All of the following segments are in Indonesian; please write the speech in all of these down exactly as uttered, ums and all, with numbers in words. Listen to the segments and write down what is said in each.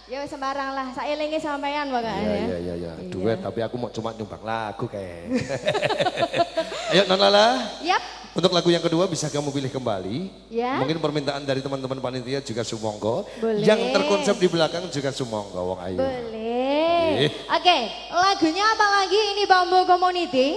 Ya sembarang lah, saya elingi sampean pokoknya. Iya iya iya iya, duet tapi aku mau cuma nyumbang lagu kayak. Ayo Non Lala. Yap. Untuk lagu yang kedua bisa kamu pilih kembali. Ya. Mungkin permintaan dari teman-teman panitia juga sumonggo. Boleh. Yang terkonsep di belakang juga sumonggo, wong ayu. Boleh. Oke, lagunya apa lagi ini Bambu Community?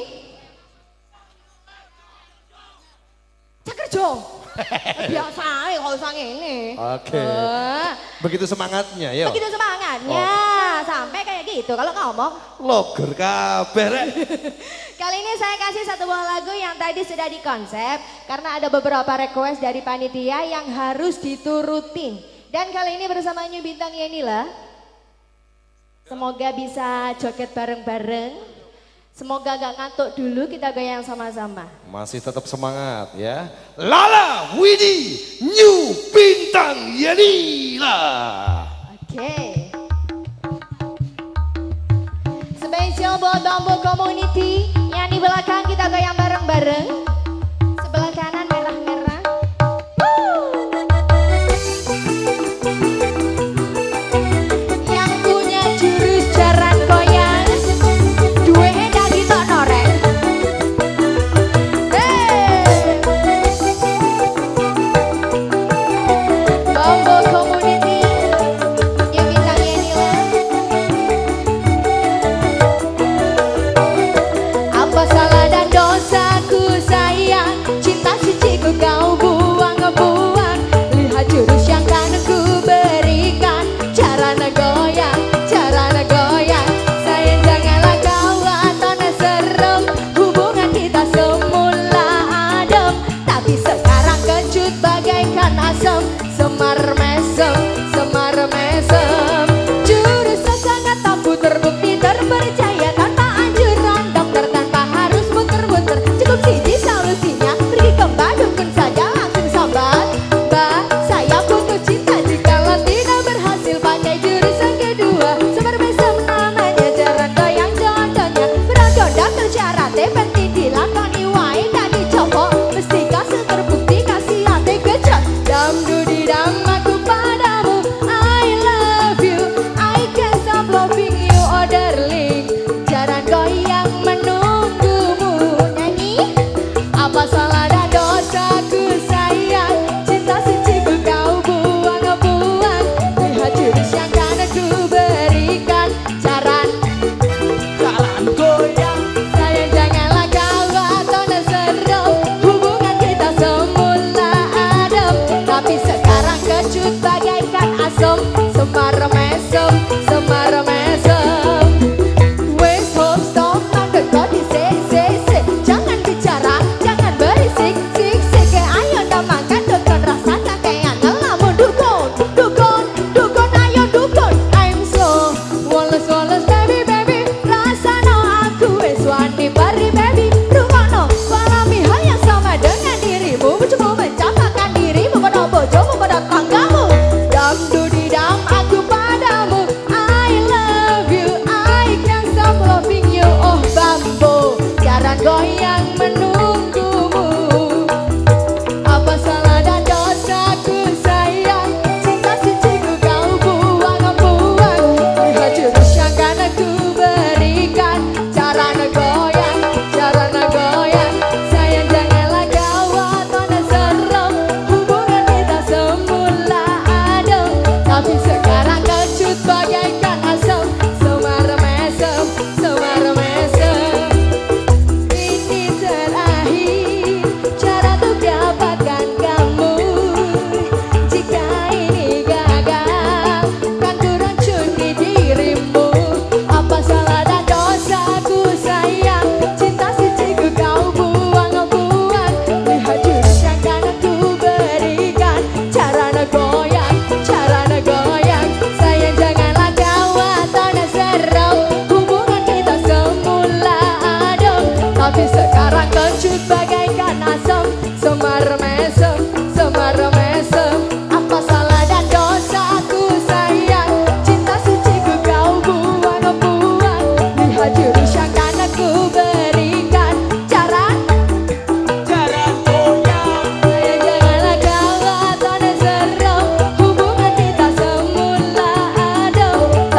Cakerjo. Biasa ya kalau usah ini. Oke. Uh, Begitu semangatnya ya. Begitu semangatnya. Oh. Sampai kayak gitu kalau ngomong. Loger kabeh rek. Kali ini saya kasih satu buah lagu yang tadi sudah dikonsep. Karena ada beberapa request dari panitia yang harus diturutin. Dan kali ini bersama New Bintang Yenila. Semoga bisa joget bareng-bareng. Semoga gak ngantuk dulu, kita goyang sama-sama. Masih tetap semangat ya. Lala Widi New Bintang Yenila. Oke. Okay. Spesial buat Bambu Community yang di belakang kita goyang bareng-bareng. Sebelah kanan merah-merah. Yang punya jurus jaran goyang. Dua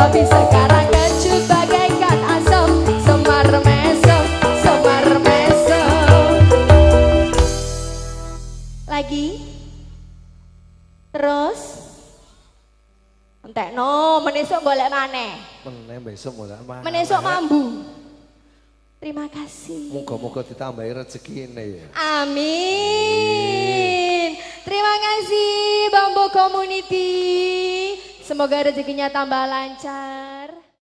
tapi sekarang kecut bagaikan asam. Semar mesem, semar mesem. Lagi. Terus. Entekno, menesuk golek maneh. Meneh besok mau apa? Menesuk mambu. Terima kasih. Moga-moga ditambahi rezeki ini ya. Amin. Terima kasih Bambo Community. Semoga rezekinya tambah lancar.